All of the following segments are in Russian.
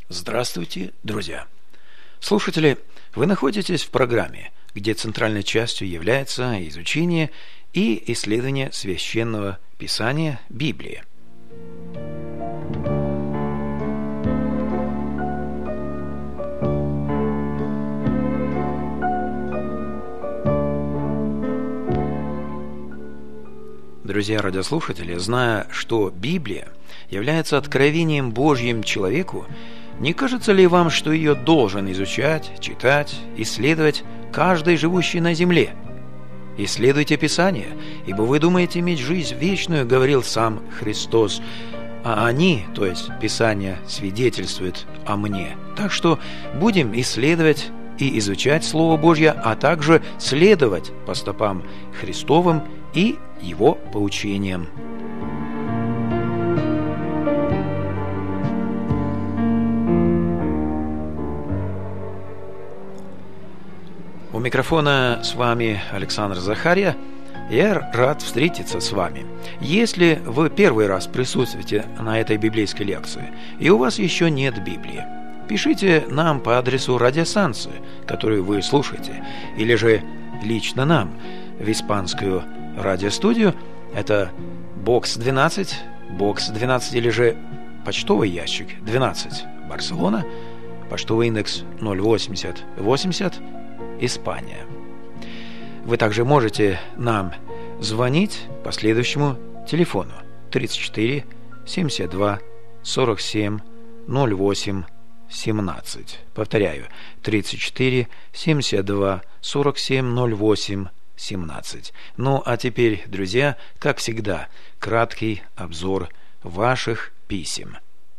Здравствуйте, друзья! Слушатели, вы находитесь в программе, где центральной частью является изучение и исследование Священного Писания Библии. Друзья радиослушатели, зная, что Библия является откровением Божьим человеку, не кажется ли вам, что ее должен изучать, читать, исследовать каждый живущий на земле? Исследуйте Писание, ибо вы думаете иметь жизнь вечную, говорил сам Христос, а они, то есть Писание, свидетельствуют о мне. Так что будем исследовать и изучать Слово Божье, а также следовать по стопам Христовым и Его поучениям. У микрофона с вами Александр Захарья. Я рад встретиться с вами. Если вы первый раз присутствуете на этой библейской лекции, и у вас еще нет Библии, пишите нам по адресу радиостанции, которую вы слушаете, или же лично нам в испанскую радиостудию. Это бокс 12 или же почтовый ящик 12, Барселона, почтовый индекс 08080, Испания. Вы также можете нам звонить по следующему телефону 34 72 47 08 17. Повторяю, 34 72 47 08 17. Ну а теперь, друзья, как всегда, краткий обзор ваших писем.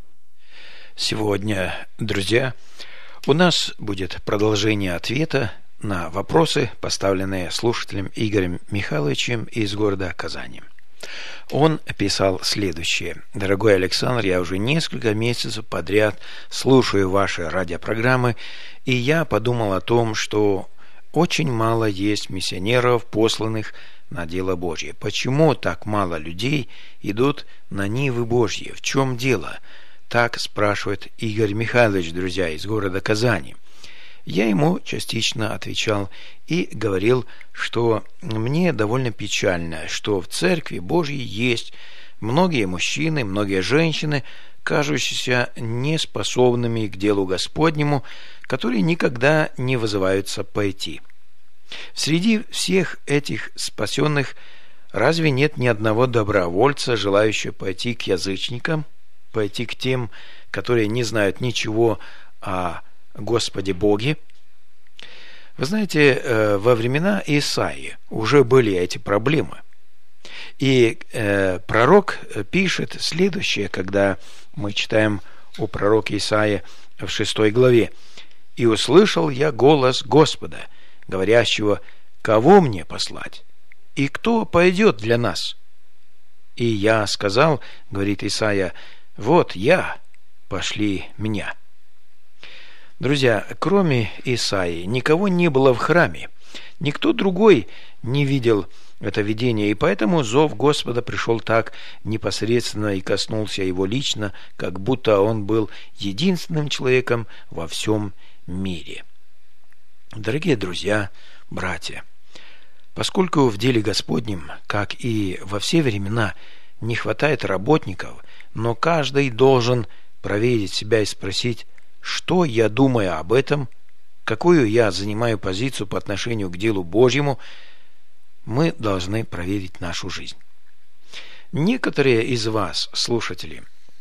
Сегодня, друзья, у нас будет продолжение ответа на вопросы, поставленные слушателем Игорем Михайловичем из города Казани. Он писал следующее: «Дорогой Александр, я уже несколько месяцев подряд слушаю ваши радиопрограммы, и я подумал о том, что очень мало есть миссионеров, посланных на дело Божье. Почему так мало людей идут на нивы Божьи? В чем дело?» Так спрашивает Игорь Михайлович, друзья, из города Казани. Я ему частично отвечал и говорил, что мне довольно печально, что в Церкви Божьей есть многие мужчины, многие женщины, кажущиеся неспособными к делу Господнему, которые никогда не вызываются пойти. Среди всех этих спасенных разве нет ни одного добровольца, желающего пойти к язычникам, пойти к тем, которые не знают ничего о Господе Боге? Вы знаете, во времена Исаии уже были эти проблемы. И пророк пишет следующее, когда мы читаем о пророке Исаии в 6 главе. «И услышал я голос Господа, говорящего: кого мне послать? И кто пойдет для нас? И я сказал, — говорит Исаия, — вот я, пошли меня». Друзья, кроме Исаии, никого не было в храме. Никто другой не видел это видение, и поэтому зов Господа пришел так непосредственно и коснулся его лично, как будто он был единственным человеком во всем мире. Дорогие друзья, братья, поскольку в деле Господнем, как и во все времена, не хватает работников, но каждый должен проверить себя и спросить: что я думаю об этом, какую я занимаю позицию по отношению к делу Божьему, мы должны проверить нашу жизнь. Некоторые из вас, слушатели,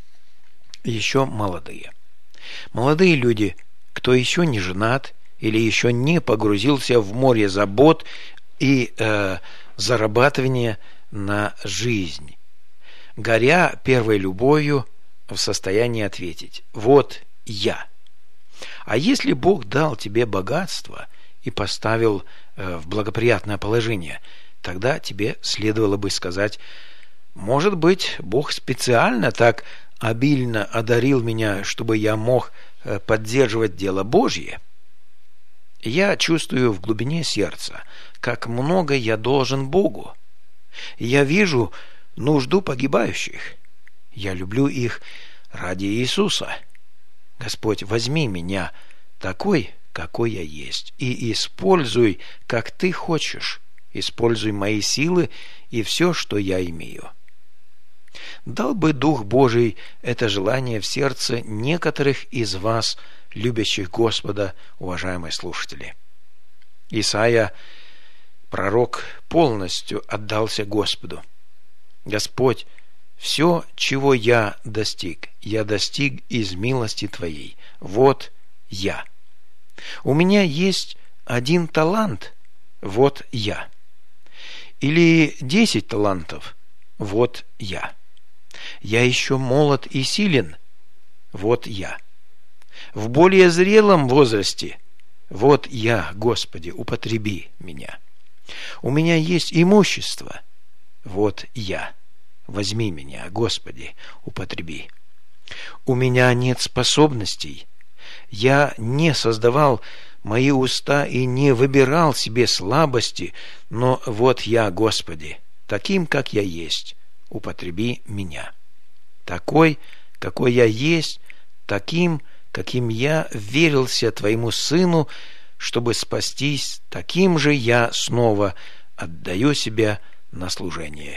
еще молодые. Молодые люди, кто еще не женат или еще не погрузился в море забот и зарабатывания на жизнь, горя первой любовью, в состоянии ответить: вот я. А если Бог дал тебе богатство и поставил в благоприятное положение, тогда тебе следовало бы сказать: может быть, Бог специально так обильно одарил меня, чтобы я мог поддерживать дело Божье? Я чувствую в глубине сердца, как много я должен Богу. Я вижу нужду погибающих. Я люблю их ради Иисуса. Господь, возьми меня такой, какой я есть, и используй, как Ты хочешь. Используй мои силы и все, что я имею. Дал бы Дух Божий это желание в сердце некоторых из вас, любящих Господа, уважаемые слушатели. Исаия, пророк, полностью отдался Господу. Господь, все, чего я достиг из милости Твоей. Вот я. У меня есть 1 талант, вот я. Или 10 талантов, вот я. Я еще молод и силен, вот я. В более зрелом возрасте, вот я, Господи, употреби меня. У меня есть имущество, вот я. Возьми меня, Господи, употреби. У меня нет способностей. Я не создавал мои уста и не выбирал себе слабости, но вот я, Господи, таким, как я есть, употреби меня. Такой, какой я есть, таким, каким я верился Твоему Сыну, чтобы спастись, таким же я снова отдаю себя на служение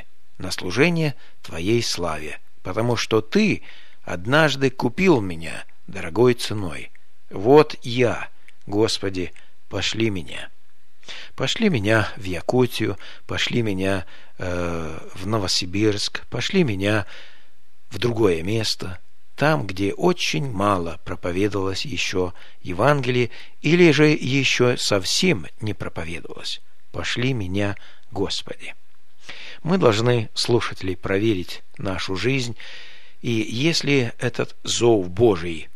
Твоей славе, потому что Ты однажды купил меня дорогой ценой. Вот я, Господи, пошли меня. Пошли меня в Якутию, пошли меня в Новосибирск, пошли меня в другое место, там, где очень мало проповедовалось еще Евангелие, или же еще совсем не проповедовалось. Пошли меня, Господи. Мы должны, слушатели, проверить нашу жизнь, и если этот зов Божий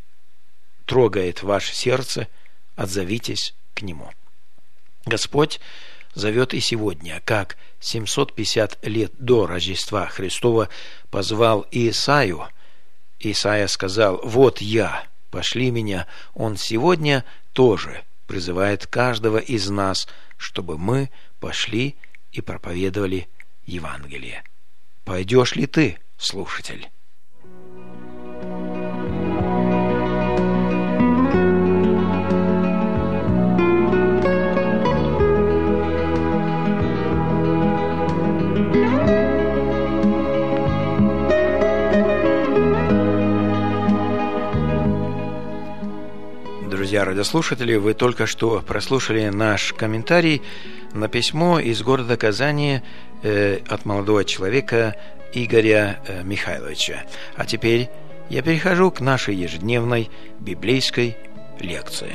трогает ваше сердце, отзовитесь к Нему. Господь зовет и сегодня, как 750 лет до Рождества Христова позвал Исаию. Исаия сказал: «Вот я, пошли меня». Он сегодня тоже призывает каждого из нас, чтобы мы пошли и проповедовали Евангелие. Пойдешь ли ты, слушатель? Друзья радиослушатели, вы только что прослушали наш комментарий на письмо из города Казани от молодого человека Игоря Михайловича. А теперь я перехожу к нашей ежедневной библейской лекции.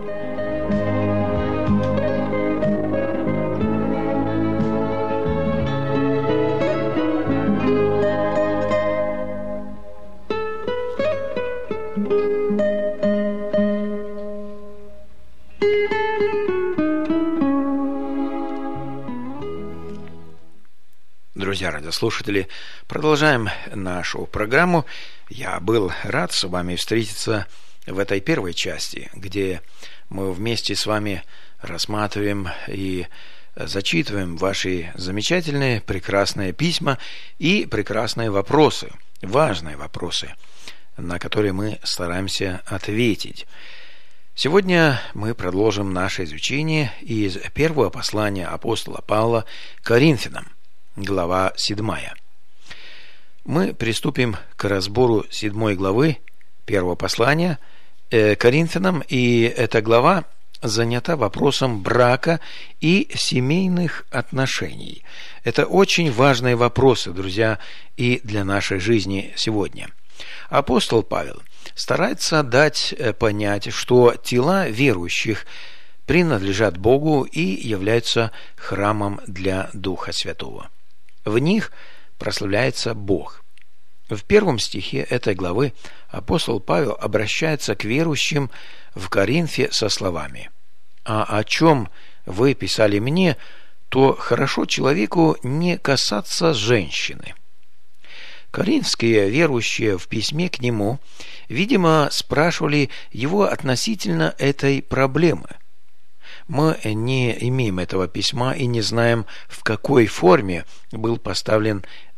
Друзья радиослушатели, продолжаем нашу программу. Я был рад с вами встретиться в этой первой части, где мы вместе с вами рассматриваем и зачитываем ваши замечательные, прекрасные письма и прекрасные вопросы, важные вопросы, на которые мы стараемся ответить. Сегодня мы продолжим наше изучение из первого послания апостола Павла к Коринфянам, глава 7. Мы приступим к разбору 7 главы первого послания к Коринфянам, и эта глава занята вопросом брака и семейных отношений. Это очень важные вопросы, друзья, и для нашей жизни сегодня. Апостол Павел старается дать понять, что тела верующих принадлежат Богу и являются храмом для Духа Святого. В них прославляется Бог. В 1 стихе этой главы апостол Павел обращается к верующим в Коринфе со словами: «А о чем вы писали мне, то хорошо человеку не касаться женщины». Коринфские верующие в письме к нему, видимо, спрашивали его относительно этой проблемы. Мы не имеем этого письма и не знаем, в какой форме был поставлен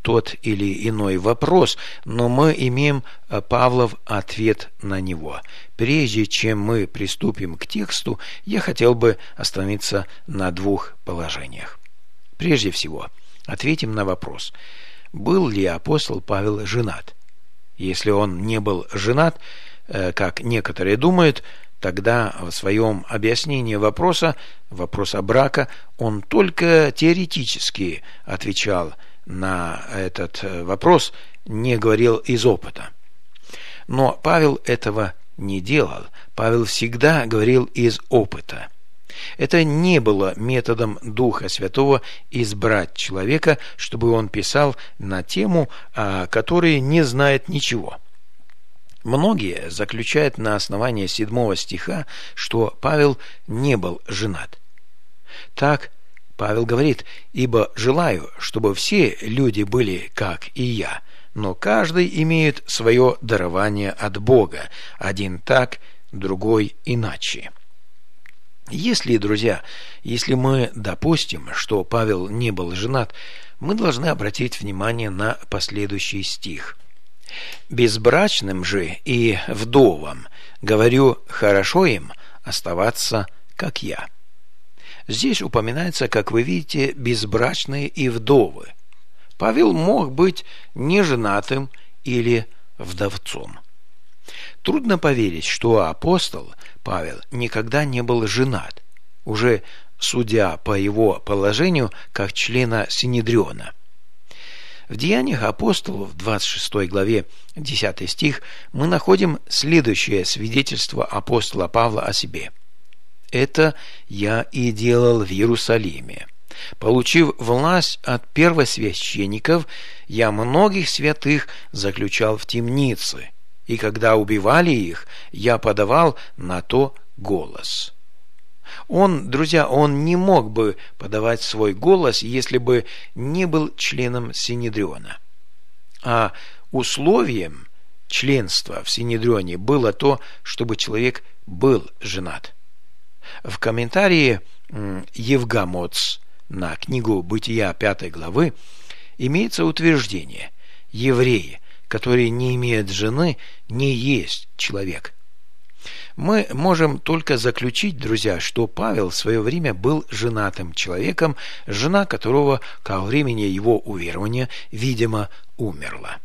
тот или иной вопрос, но мы имеем Павлов ответ на него. Прежде чем мы приступим к тексту, я хотел бы остановиться на двух положениях. Прежде всего, ответим на вопрос: был ли апостол Павел женат? Если он не был женат, как некоторые думают, тогда в своем объяснении вопроса брака, он только теоретически отвечал на этот вопрос, не говорил из опыта. Но Павел этого не делал. Павел всегда говорил из опыта. Это не было методом Духа Святого избрать человека, чтобы он писал на тему, о которой не знает ничего. Многие заключают на основании 7 стиха, что Павел не был женат. Так Павел говорит: «Ибо желаю, чтобы все люди были, как и я, но каждый имеет свое дарование от Бога, один так, другой иначе». Если, друзья, если мы допустим, что Павел не был женат, мы должны обратить внимание на последующий стих. «Безбрачным же и вдовам говорю, хорошо им оставаться, как я». Здесь упоминается, как вы видите, безбрачные и вдовы. Павел мог быть неженатым или вдовцом. Трудно поверить, что апостол Павел никогда не был женат, уже судя по его положению как члена Синедриона. В Деяниях апостолов, в 26 главе, 10 стих, мы находим следующее свидетельство апостола Павла о себе. «Это я и делал в Иерусалиме. Получив власть от первосвященников, я многих святых заключал в темницы, и когда убивали их, я подавал на то голос». Друзья, он не мог бы подавать свой голос, если бы не был членом Синедриона. А условием членства в Синедрионе было то, чтобы человек был женат. В комментарии Евгамоц на книгу «Бытия» 5 главы имеется утверждение: еврей, который не имеет жены, не есть человек. Мы можем только заключить, друзья, что Павел в свое время был женатым человеком, жена которого ко времени его уверования, видимо, умерла.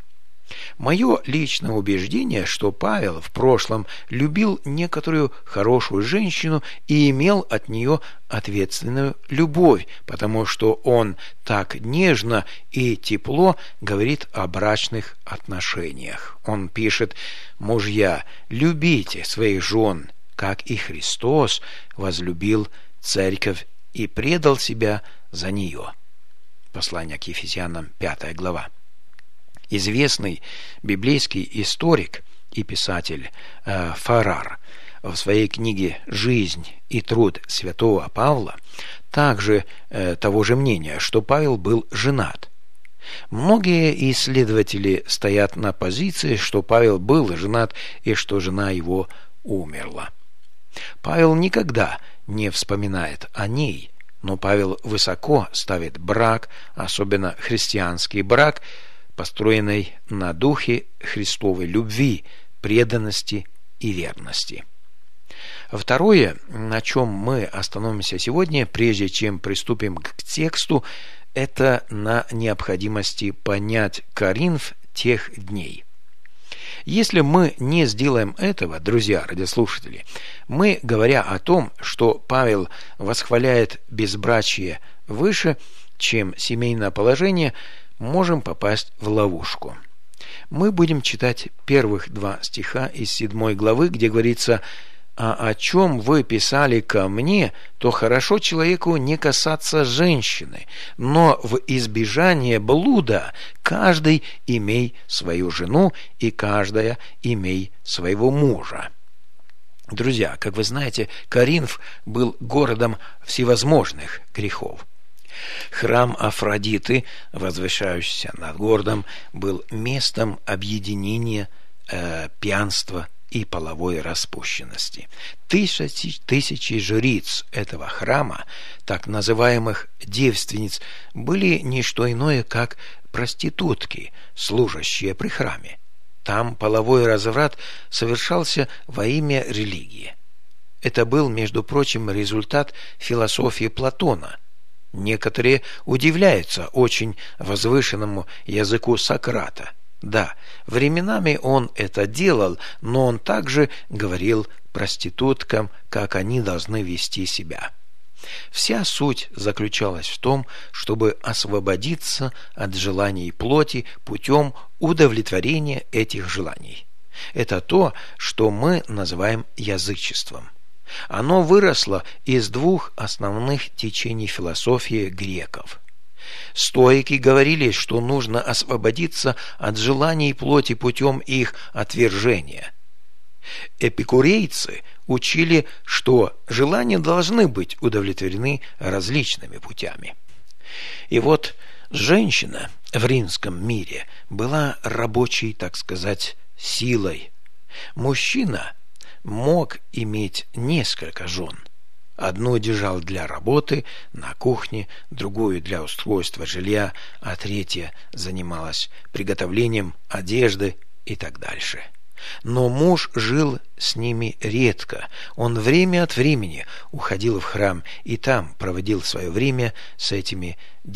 Мое личное убеждение, что Павел в прошлом любил некоторую хорошую женщину и имел от нее ответственную любовь, потому что он так нежно и тепло говорит о брачных отношениях. Он пишет: «Мужья, любите своих жен, как и Христос возлюбил церковь и предал себя за нее». Послание к Ефесянам, 5 глава. Известный библейский историк и писатель Фарар в своей книге «Жизнь и труд святого Павла» также того же мнения, что Павел был женат. Многие исследователи стоят на позиции, что Павел был женат и что жена его умерла. Павел никогда не вспоминает о ней, но Павел высоко ставит брак, особенно христианский брак, построенной на духе Христовой любви, преданности и верности. Второе, на чем мы остановимся сегодня, прежде чем приступим к тексту, это на необходимости понять Коринф тех дней. Если мы не сделаем этого, друзья, радиослушатели, мы, говоря о том, что Павел восхваляет безбрачие выше, чем семейное положение, можем попасть в ловушку. Мы будем читать первых 2 стиха из 7 главы, где говорится: «А о чем вы писали ко мне, то хорошо человеку не касаться женщины, но в избежание блуда каждый имей свою жену, и каждая имей своего мужа». Друзья, как вы знаете, Коринф был городом всевозможных грехов. Храм Афродиты, возвышающийся над городом, был местом объединения пьянства и половой распущенности. Тысячи жриц этого храма, так называемых девственниц, были не что иное, как проститутки, служащие при храме. Там половой разврат совершался во имя религии. Это был, между прочим, результат философии Платона. Некоторые удивляются очень возвышенному языку Сократа. Да, временами он это делал, но он также говорил проституткам, как они должны вести себя. Вся суть заключалась в том, чтобы освободиться от желаний плоти путем удовлетворения этих желаний. Это то, что мы называем язычеством. Оно выросло из двух основных течений философии греков. Стоики говорили, что нужно освободиться от желаний плоти путем их отвержения. Эпикурейцы учили, что желания должны быть удовлетворены различными путями. И вот женщина в римском мире была рабочей, так сказать, силой. Мужчина мог иметь несколько жен. Одну держал для работы на кухне, другую для устройства жилья, а третья занималась приготовлением одежды и так дальше. Но муж жил с ними редко. Он время от времени уходил в храм и там проводил свое время с этими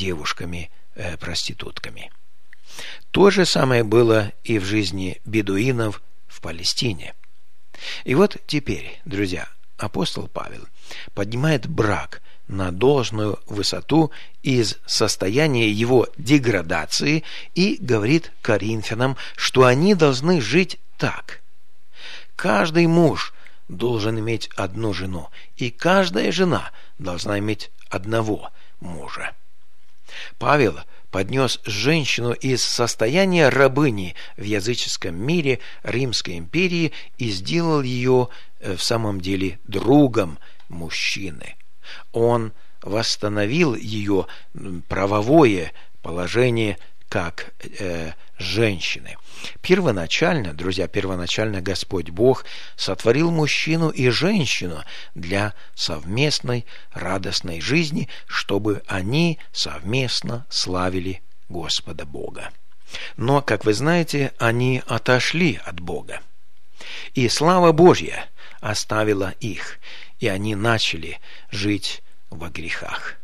девушками-проститутками. То же самое было и в жизни бедуинов в Палестине. И вот теперь, друзья, апостол Павел поднимает брак на должную высоту из состояния его деградации и говорит коринфянам, что они должны жить так. Каждый муж должен иметь одну жену, и каждая жена должна иметь одного мужа. Павел поднес женщину из состояния рабыни в языческом мире Римской империи и сделал ее в самом деле другом мужчины. Он восстановил ее правовое положение как женщины. Первоначально, друзья, Господь Бог сотворил мужчину и женщину для совместной радостной жизни, чтобы они совместно славили Господа Бога. Но, как вы знаете, они отошли от Бога. И слава Божья оставила их, и они начали жить во грехах.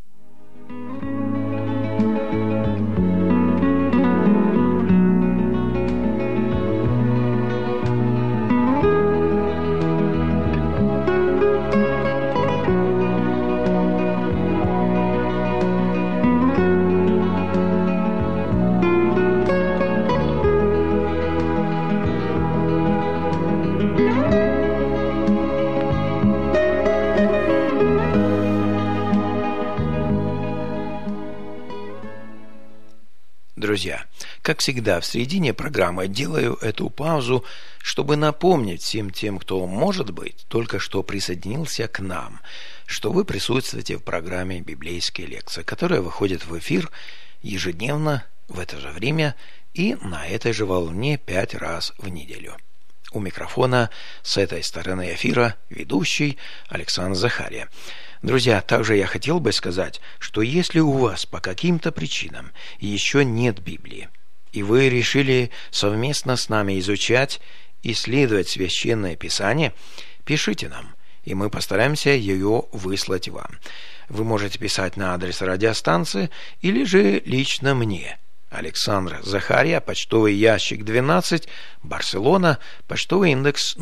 Друзья, как всегда, в середине программы делаю эту паузу, чтобы напомнить всем тем, кто, может быть, только что присоединился к нам, что вы присутствуете в программе «Библейские лекции», которая выходит в эфир ежедневно в это же время и на этой же волне 5 раз в неделю. У микрофона с этой стороны эфира ведущий Александр Захария. Друзья, также я хотел бы сказать, что если у вас по каким-то причинам еще нет Библии, и вы решили совместно с нами изучать, исследовать Священное Писание, пишите нам, и мы постараемся ее выслать вам. Вы можете писать на адрес радиостанции или же лично мне. Александр Захария, почтовый ящик 12, Барселона, почтовый индекс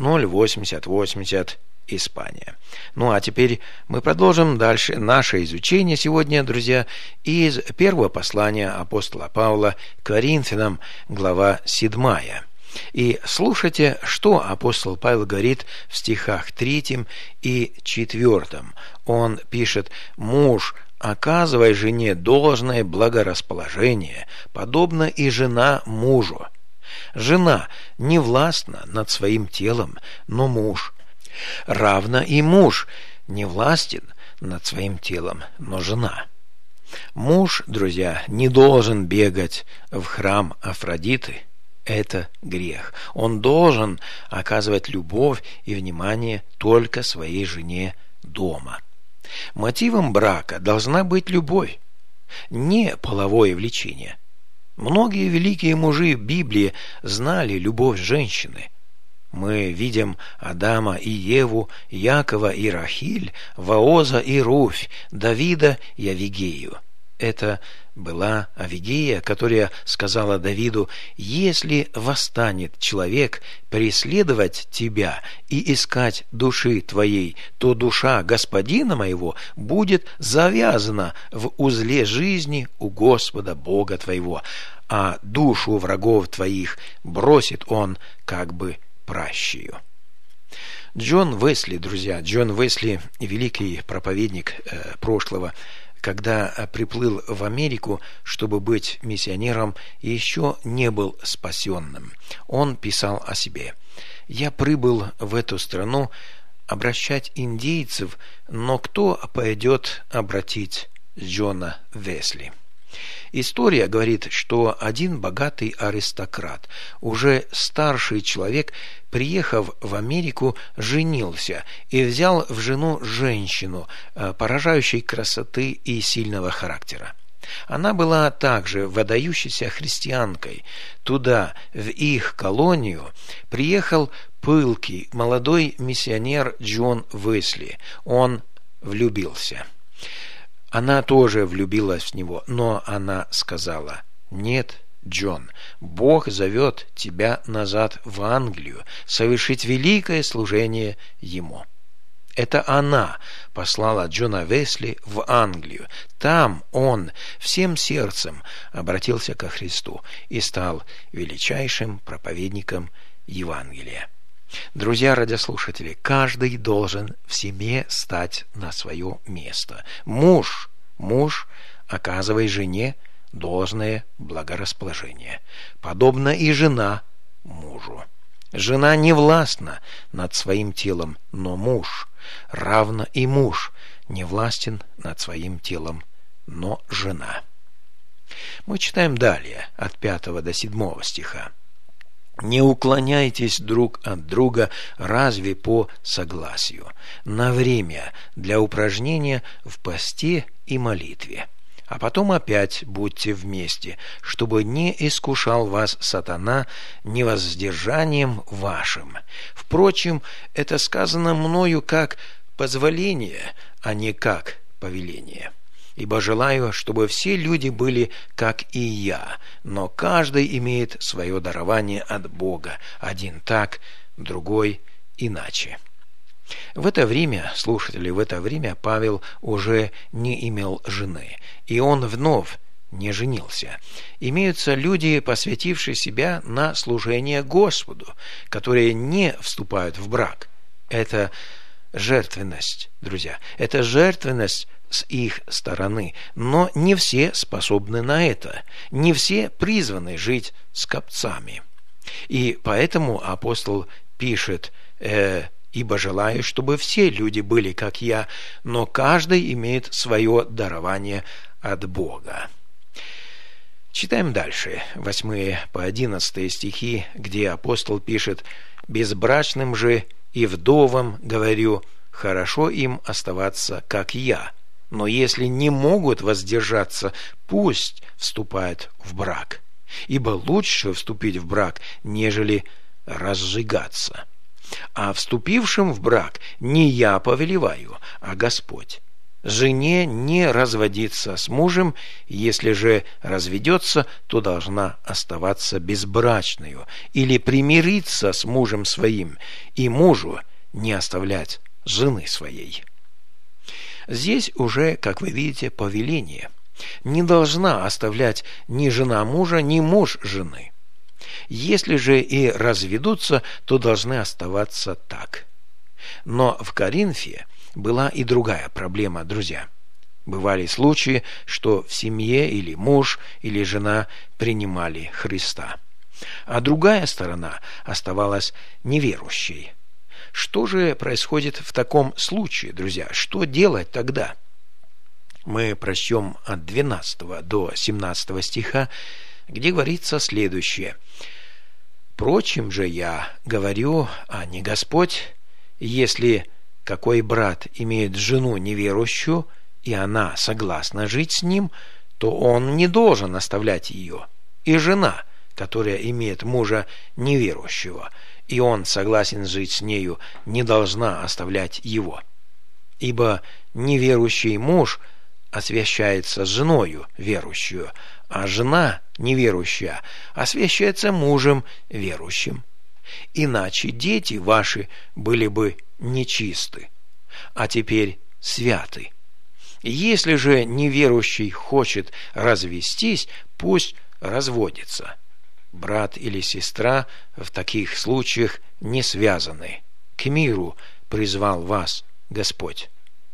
08080, Испания. Ну а теперь мы продолжим дальше наше изучение сегодня, друзья, из первого послания апостола Павла к Коринфянам, глава 7. И слушайте, что апостол Павел говорит в стихах 3 и 4. Он пишет: «Муж, оказывай жене должное благорасположение, подобно и жена мужу. Жена не властна над своим телом, но муж. Равно и муж не властен над своим телом, но жена». Муж, друзья, не должен бегать в храм Афродиты. Это грех. Он должен оказывать любовь и внимание только своей жене дома. Мотивом брака должна быть любовь, не половое влечение. Многие великие мужи Библии знали любовь женщины. Мы видим Адама и Еву, Якова и Рахиль, Вооза и Руфь, Давида и Авигею. Это была Авигея, которая сказала Давиду: «Если восстанет человек преследовать тебя и искать души твоей, то душа господина моего будет завязана в узле жизни у Господа Бога твоего, а душу врагов твоих бросит он как бы пращею». Джон Уэсли, друзья, Джон Уэсли, великий проповедник прошлого, когда приплыл в Америку, чтобы быть миссионером, еще не был спасенным. Он писал о себе: «Я прибыл в эту страну обращать индейцев, но кто пойдет обратить Джона Уэсли?» История говорит, что один богатый аристократ, уже старший человек, приехав в Америку, женился и взял в жену женщину, поражающей красоты и сильного характера. Она была также выдающейся христианкой. Туда, в их колонию, приехал пылкий молодой миссионер Джон Уэсли. Он влюбился. Она тоже влюбилась в него, но она сказала: «Нет, Джон, Бог зовет тебя назад в Англию, совершить великое служение Ему». Это она послала Джона Уэсли в Англию. Там он всем сердцем обратился ко Христу и стал величайшим проповедником Евангелия. Друзья радиослушатели, каждый должен в семье стать на свое место. Муж, оказывай жене должное благорасположение. Подобно и жена мужу. Жена не властна над своим телом, но муж. Равно и муж не властен над своим телом, но жена. Мы читаем далее, от 5 до 7 стиха. «Не уклоняйтесь друг от друга разве по согласию, на время для упражнения в посте и молитве, а потом опять будьте вместе, чтобы не искушал вас сатана невоздержанием вашим. Впрочем, это сказано мною как позволение, а не как повеление. Ибо желаю, чтобы все люди были, как и я, но каждый имеет свое дарование от Бога, один так, другой иначе». В это время, слушатели, Павел уже не имел жены, и он вновь не женился. Имеются люди, посвятившие себя на служение Господу, которые не вступают в брак. Это жертвенность, друзья, это жертвенность с их стороны, но не все способны на это, не все призваны жить скопцами. И поэтому апостол пишет: «Ибо желаю, чтобы все люди были, как я, но каждый имеет свое дарование от Бога». Читаем дальше, 8 по 11 стихи, где апостол пишет: «Безбрачным же и вдовам говорю, хорошо им оставаться, как я, но если не могут воздержаться, пусть вступают в брак, ибо лучше вступить в брак, нежели разжигаться. А вступившим в брак не я повелеваю, а Господь. Жене не разводиться с мужем, если же разведется, то должна оставаться безбрачною, или примириться с мужем своим, и мужу не оставлять жены своей». Здесь уже, как вы видите, повеление. Не должна оставлять ни жена мужа, ни муж жены. Если же и разведутся, то должны оставаться так. Но в Коринфе была и другая проблема, друзья. Бывали случаи, что в семье или муж, или жена принимали Христа, а другая сторона оставалась неверующей. Что же происходит в таком случае, друзья? Что делать тогда? Мы прочтем от 12 до 17 стиха, где говорится следующее: «Впрочем же я говорю, а не Господь, если какой брат имеет жену неверующую, и она согласна жить с ним, то он не должен оставлять ее. и жена, которая имеет мужа неверующего, и он согласен жить с нею, не должна оставлять его. Ибо неверующий муж освящается женою верующую, а жена неверующая освящается мужем верующим. Иначе дети ваши были бы нечисты, а теперь святы. Если же неверующий хочет развестись, пусть разводится. Брат или сестра в таких случаях не связаны. К миру призвал вас Господь.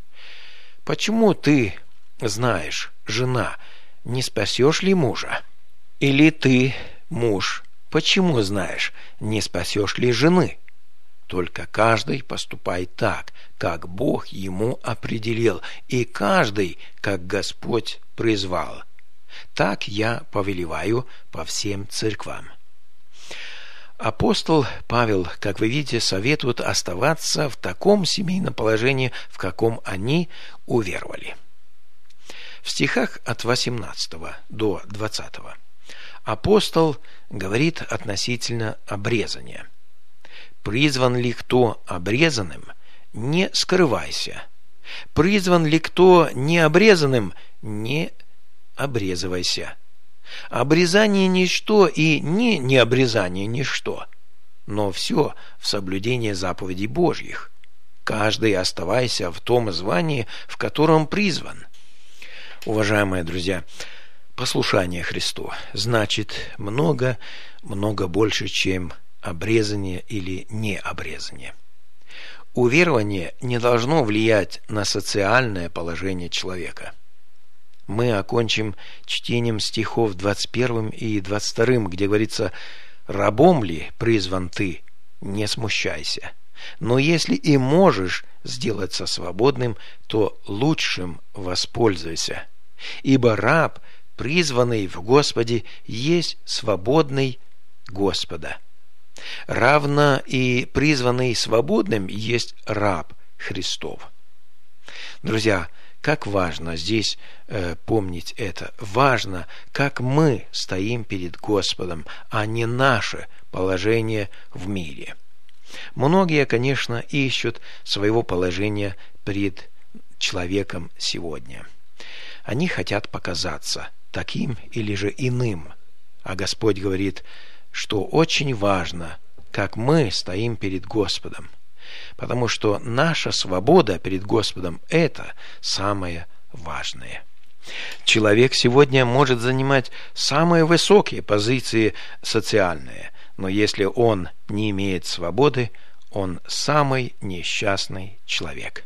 Почему ты знаешь, жена, не спасешь ли мужа? Или ты, муж, почему знаешь, не спасешь ли жены? Только каждый поступает так, как Бог ему определил, и каждый, как Господь призвал. Так я повелеваю по всем церквам. Апостол Павел, как вы видите, советует оставаться в таком семейном положении, в каком они уверовали. В стихах от 18 до 20 апостол говорит относительно обрезания. «Призван ли кто обрезанным, не скрывайся. Призван ли кто необрезанным, не обрезывайся. Обрезание ничто и не необрезание ничто, но все в соблюдении заповедей Божьих. Каждый оставайся в том звании, в котором призван». Уважаемые друзья, послушание Христу значит много больше, чем обрезание или необрезание. Уверование не должно влиять на социальное положение человека. Мы окончим чтением стихов 21 и 22, где говорится: «Рабом ли призван ты, не смущайся. Но если и можешь сделаться свободным, то лучшим воспользуйся. Ибо раб, призванный в Господе, есть свободный Господа. Равно и призванный свободным есть раб Христов». Друзья, как важно здесь помнить это. Важно, как мы стоим перед Господом, а не наше положение в мире. Многие, конечно, ищут своего положения пред человеком сегодня. Они хотят показаться таким или же иным. А Господь говорит, что очень важно, как мы стоим перед Господом. Потому что наша свобода перед Господом – это самое важное. Человек сегодня может занимать самые высокие позиции социальные, но если он не имеет свободы, он самый несчастный человек.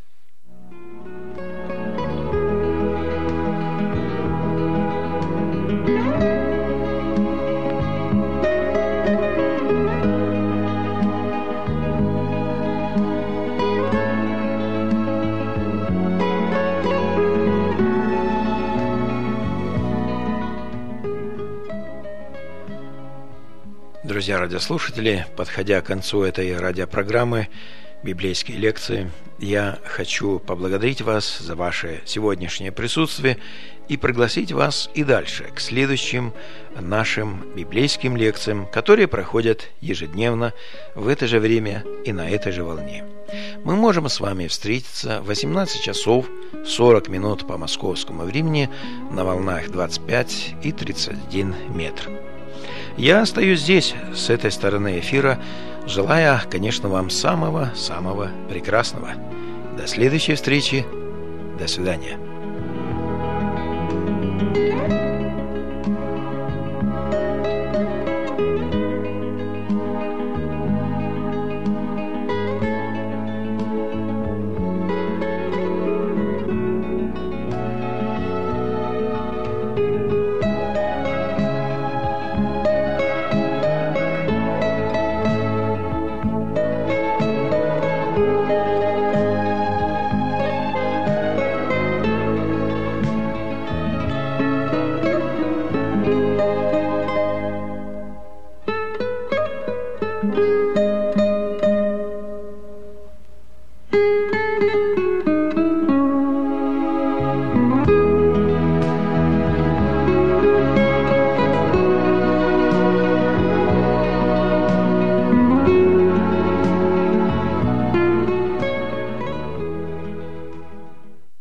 Друзья радиослушатели, подходя к концу этой радиопрограммы «Библейские лекции», я хочу поблагодарить вас за ваше сегодняшнее присутствие и пригласить вас и дальше к следующим нашим библейским лекциям, которые проходят ежедневно в это же время и на этой же волне. Мы можем с вами встретиться в 18 часов 40 минут по московскому времени на волнах 25 и 31 метр. Я остаюсь здесь, с этой стороны эфира, желая, конечно, вам самого-самого прекрасного. До следующей встречи. До свидания.